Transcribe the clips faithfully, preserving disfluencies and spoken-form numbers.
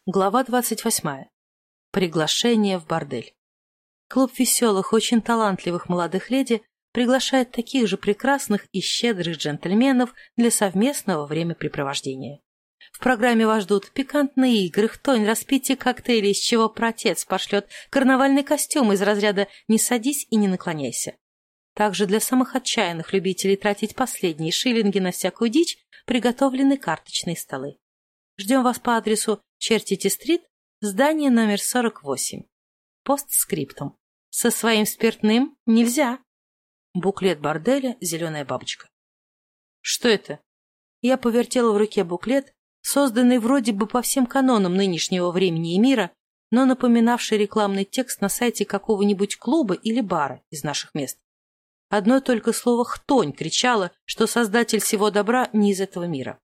Глава двадцать восьмая. Приглашение в бордель. Клуб веселых, очень талантливых молодых леди приглашает таких же прекрасных и щедрых джентльменов для совместного времяпрепровождения. В программе вас ждут пикантные игры, хтонь, распитие коктейлей, из чего праотец пошлет карнавальный костюм из разряда «не садись и не наклоняйся». Также для самых отчаянных любителей тратить последние шиллинги на всякую дичь приготовлены карточные столы. Ждем вас по адресу Чертити-стрит, здание номер сорок восемь. Постскриптум. Со своим спиртным нельзя. Буклет борделя «Зеленая бабочка». Что это? Я повертела в руке буклет, созданный вроде бы по всем канонам нынешнего времени и мира, но напоминавший рекламный текст на сайте какого-нибудь клуба или бара из наших мест. Одно только слово «хтонь» кричало, что создатель всего добра не из этого мира.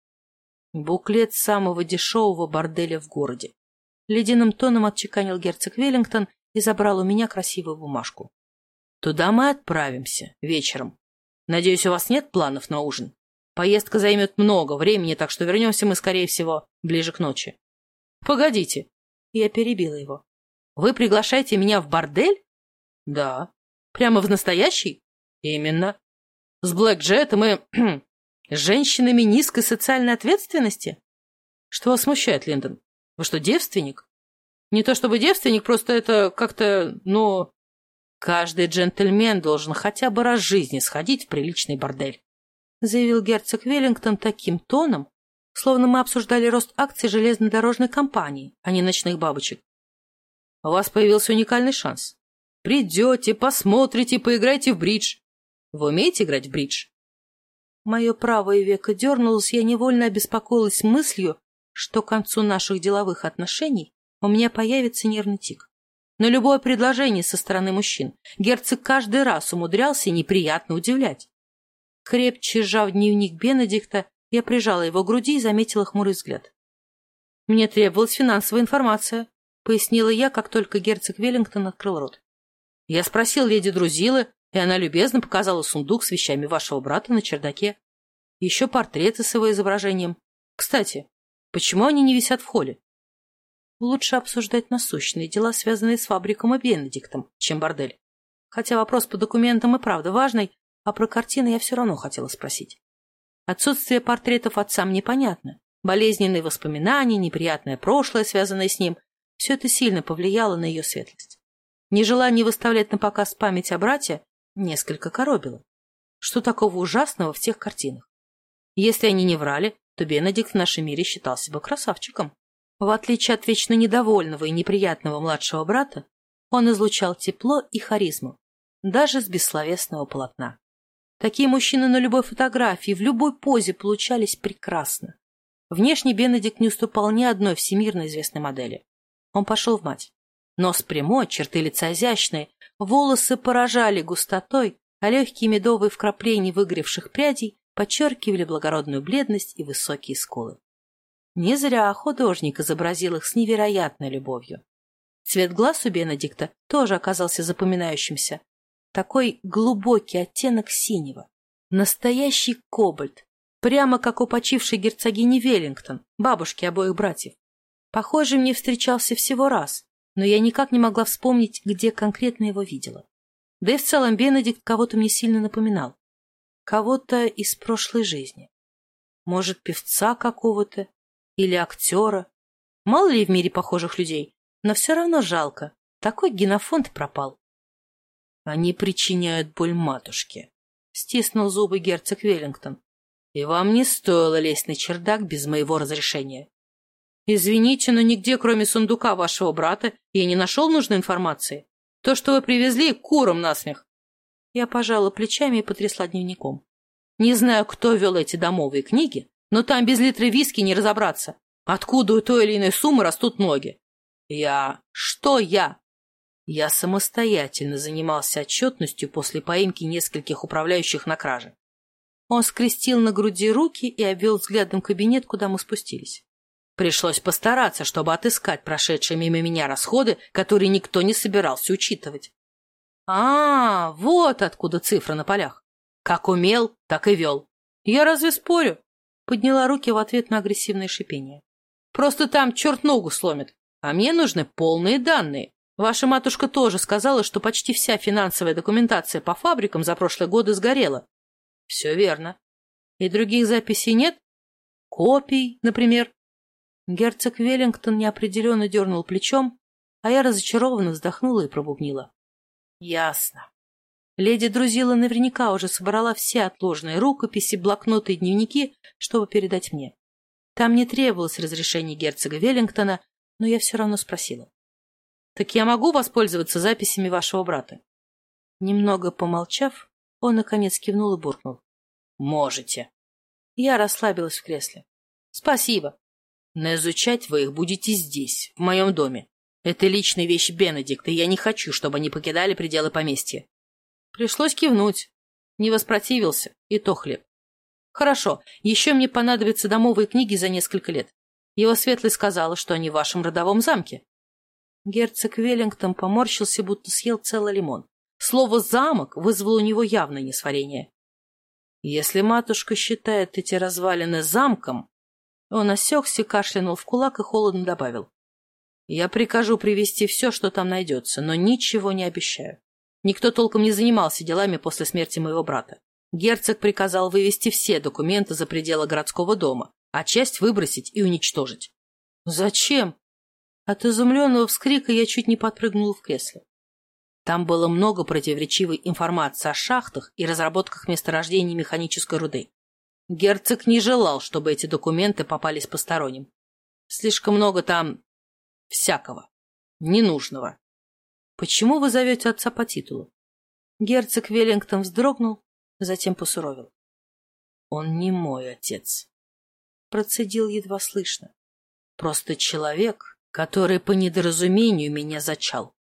Буклет самого дешевого борделя в городе. Ледяным тоном отчеканил герцог Веллингтон и забрал у меня красивую бумажку. Туда мы отправимся вечером. Надеюсь, у вас нет планов на ужин? Поездка займет много времени, так что вернемся мы, скорее всего, ближе к ночи. Погодите. Я перебила его. Вы приглашаете меня в бордель? Да. Прямо в настоящий? Именно. С блэкджетом и с женщинами низкой социальной ответственности? Что вас смущает, Линдон? Вы что, девственник? Не то чтобы девственник, просто это как-то, ну... Каждый джентльмен должен хотя бы раз в жизни сходить в приличный бордель, заявил герцог Веллингтон таким тоном, словно мы обсуждали рост акций железнодорожной компании, а не ночных бабочек. У вас появился уникальный шанс. Придете, посмотрите, поиграйте в бридж. Вы умеете играть в бридж? Мое правое веко дернулось, я невольно обеспокоилась мыслью, что к концу наших деловых отношений у меня появится нервный тик. Но любое предложение со стороны мужчин герцог каждый раз умудрялся неприятно удивлять. Крепче сжав дневник Бенедикта, я прижала его к груди и заметила хмурый взгляд. «Мне требовалась финансовая информация», — пояснила я, как только герцог Веллингтон открыл рот. «Я спросил леди Друзилы, и она любезно показала сундук с вещами вашего брата на чердаке. Еще портреты с его изображением. Кстати, почему они не висят в холле? Лучше обсуждать насущные дела, связанные с фабриком и Бенедиктом, чем бордель. Хотя вопрос по документам и правда важный, а про картины я все равно хотела спросить. Отсутствие портретов отца мне понятно. Болезненные воспоминания, неприятное прошлое, связанное с ним, все это сильно повлияло на ее светлость. Нежелание выставлять на показ память о брате несколько коробило. Что такого ужасного в тех картинах? Если они не врали, то Бенедикт в нашем мире считал себя красавчиком. В отличие от вечно недовольного и неприятного младшего брата, он излучал тепло и харизму, даже с бессловесного полотна. Такие мужчины на любой фотографии, в любой позе получались прекрасно. Внешне Бенедикт не уступал ни одной всемирно известной модели. Он пошел в мать. Нос прямой, черты лица изящные, волосы поражали густотой, а легкие медовые вкрапления выгоревших прядей подчеркивали благородную бледность и высокие скулы. Не зря художник изобразил их с невероятной любовью. Цвет глаз у Бенедикта тоже оказался запоминающимся. Такой глубокий оттенок синего. Настоящий кобальт, прямо как у почившей герцогини Веллингтон, бабушки обоих братьев. Похожий мне встречался всего раз, но я никак не могла вспомнить, где конкретно его видела. Да и в целом Бенедикт кого-то мне сильно напоминал. Кого-то из прошлой жизни. Может, певца какого-то или актера. Мало ли в мире похожих людей, но все равно жалко. Такой генофонд пропал. Они причиняют боль матушке, стиснул зубы герцог Веллингтон. И вам не стоило лезть на чердак без моего разрешения. Извините, но нигде, кроме сундука вашего брата, я не нашел нужной информации. То, что вы привезли, курам насмех. Я пожала плечами и потрясла дневником. Не знаю, кто вел эти домовые книги, но там без литра виски не разобраться, откуда у той или иной суммы растут ноги. Я... Что я? Я самостоятельно занимался отчетностью после поимки нескольких управляющих на краже. Он скрестил на груди руки и обвел взглядом кабинет, куда мы спустились. Пришлось постараться, чтобы отыскать прошедшие мимо меня расходы, которые никто не собирался учитывать. А, вот откуда цифры на полях. Как умел, так и вел. Я разве спорю? Подняла руки в ответ на агрессивное шипение. Просто там черт ногу сломит. А мне нужны полные данные. Ваша матушка тоже сказала, что почти вся финансовая документация по фабрикам за прошлые годы сгорела. Все верно. И других записей нет? Копий, например? Герцог Веллингтон неопределенно дернул плечом, а я разочарованно вздохнула и пробубнила. Ясно. Леди Друзила наверняка уже собрала все отложенные рукописи, блокноты и дневники, чтобы передать мне. Там не требовалось разрешения герцога Веллингтона, но я все равно спросила. Так я могу воспользоваться записями вашего брата? Немного помолчав, он наконец кивнул и буркнул. Можете. Я расслабилась в кресле. Спасибо. Но изучать вы их будете здесь, в моем доме. Это личные вещи Бенедикта, и я не хочу, чтобы они покидали пределы поместья. Пришлось кивнуть. Не воспротивился, и то хлеб. Хорошо, еще мне понадобятся домовые книги за несколько лет. Его светлость сказала, что они в вашем родовом замке. Герцог Веллингтон поморщился, будто съел целый лимон. Слово «замок» вызвало у него явное несварение. Если матушка считает эти развалины замком... Он осекся, кашлянул в кулак и холодно добавил. Я прикажу привезти все, что там найдется, но ничего не обещаю. Никто толком не занимался делами после смерти моего брата. Герцог приказал вывести все документы за пределы городского дома, а часть выбросить и уничтожить. Зачем? От изумленного вскрика я чуть не подпрыгнула в кресле. Там было много противоречивой информации о шахтах и разработках месторождений механической руды. Герцог не желал, чтобы эти документы попались посторонним. Слишком много там всякого, ненужного. Почему вы зовете отца по титулу? Герцог Веллингтон вздрогнул, затем посуровил. Он не мой отец. Процедил едва слышно. Просто человек, который по недоразумению меня зачал.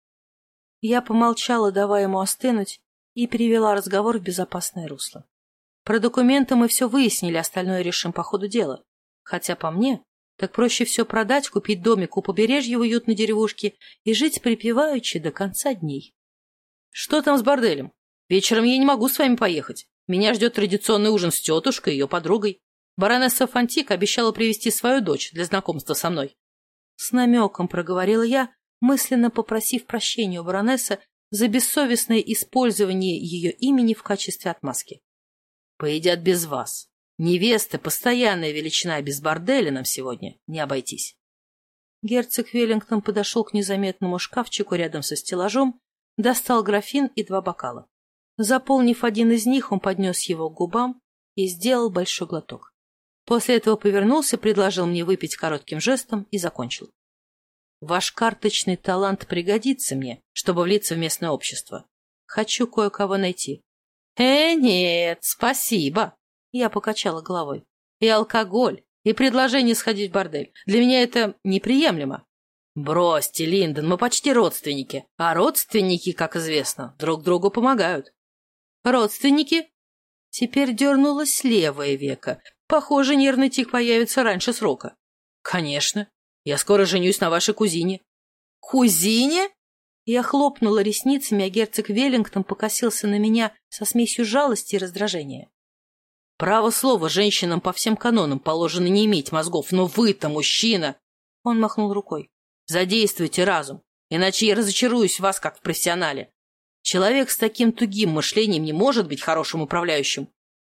Я помолчала, давая ему остынуть, и перевела разговор в безопасное русло. Про документы мы все выяснили, остальное решим по ходу дела. Хотя по мне, так проще все продать, купить домик у побережья в уютной деревушке и жить припеваючи до конца дней. Что там с борделем? Вечером я не могу с вами поехать. Меня ждет традиционный ужин с тетушкой и ее подругой. Баронесса Фантик обещала привезти свою дочь для знакомства со мной. С намеком проговорила я, мысленно попросив прощения у баронессы за бессовестное использование ее имени в качестве отмазки. Поедят без вас. Невесты — постоянная величина, без борделя нам сегодня не обойтись. Герцог Веллингтон подошел к незаметному шкафчику рядом со стеллажом, достал графин и два бокала. Заполнив один из них, он поднес его к губам и сделал большой глоток. После этого повернулся, предложил мне выпить коротким жестом и закончил. Ваш карточный талант пригодится мне, чтобы влиться в местное общество. Хочу кое-кого найти. Э, нет, спасибо. Я покачала головой. И алкоголь, и предложение сходить в бордель. Для меня это неприемлемо. Бросьте, Линдон, мы почти родственники. А родственники, как известно, друг другу помогают. Родственники? Теперь дернулось левое веко. Похоже, нервный тик появится раньше срока. Конечно. Я скоро женюсь на вашей кузине. Кузине? Я хлопнула ресницами, а герцог Веллингтон покосился на меня со смесью жалости и раздражения. Право слово, женщинам по всем канонам положено не иметь мозгов, но вы-то мужчина. Он махнул рукой. Задействуйте разум, иначе я разочаруюсь в вас, как в профессионале. Человек с таким тугим мышлением не может быть хорошим управляющим.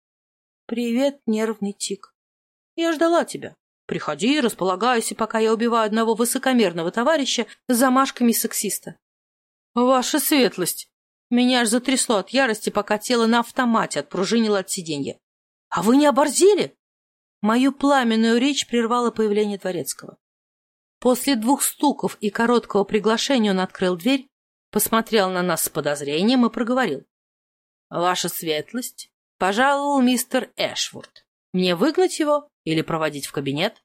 Привет, нервный тик. Я ждала тебя. Приходи, располагайся, пока я убиваю одного высокомерного товарища с замашками сексиста. Ваша светлость! Меня аж затрясло от ярости, пока тело на автомате отпружинило от сиденья. А вы не оборзели? Мою пламенную речь прервало появление дворецкого. После двух стуков и короткого приглашения он открыл дверь, посмотрел на нас с подозрением и проговорил. Ваша светлость, пожаловал мистер Эшвуд. Мне выгнать его или проводить в кабинет?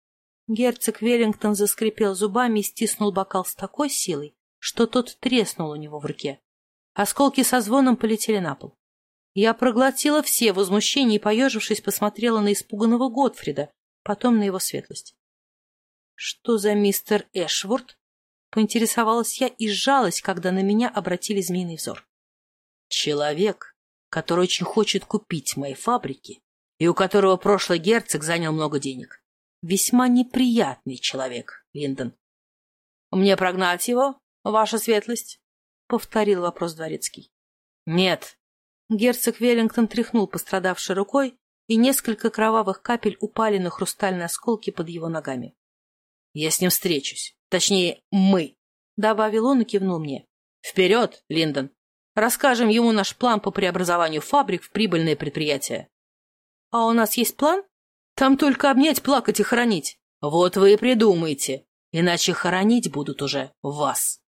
Герцог Веллингтон заскрипел зубами и стиснул бокал с такой силой, что тот треснул у него в руке. Осколки со звоном полетели на пол. Я проглотила все возмущения и, поежившись, посмотрела на испуганного Готфрида, потом на его светлость. — Что за мистер Эшвуд? — поинтересовалась я и сжалась, когда на меня обратили змеиный взор. — Человек, который очень хочет купить мои фабрики и у которого прошлый герцог занял много денег. весьма неприятный человек, Линдон. — Мне прогнать его, ваша светлость? — повторил вопрос дворецкий. — Нет. Герцог Веллингтон тряхнул пострадавшей рукой, и несколько кровавых капель упали на хрустальные осколки под его ногами. — Я с ним встречусь. Точнее, мы, — добавил он и кивнул мне. — Вперед, Линдон! Расскажем ему наш план по преобразованию фабрик в прибыльные предприятия. — А у нас есть план? Там только обнять, плакать и хоронить. Вот вы и придумайте, иначе хоронить будут уже вас.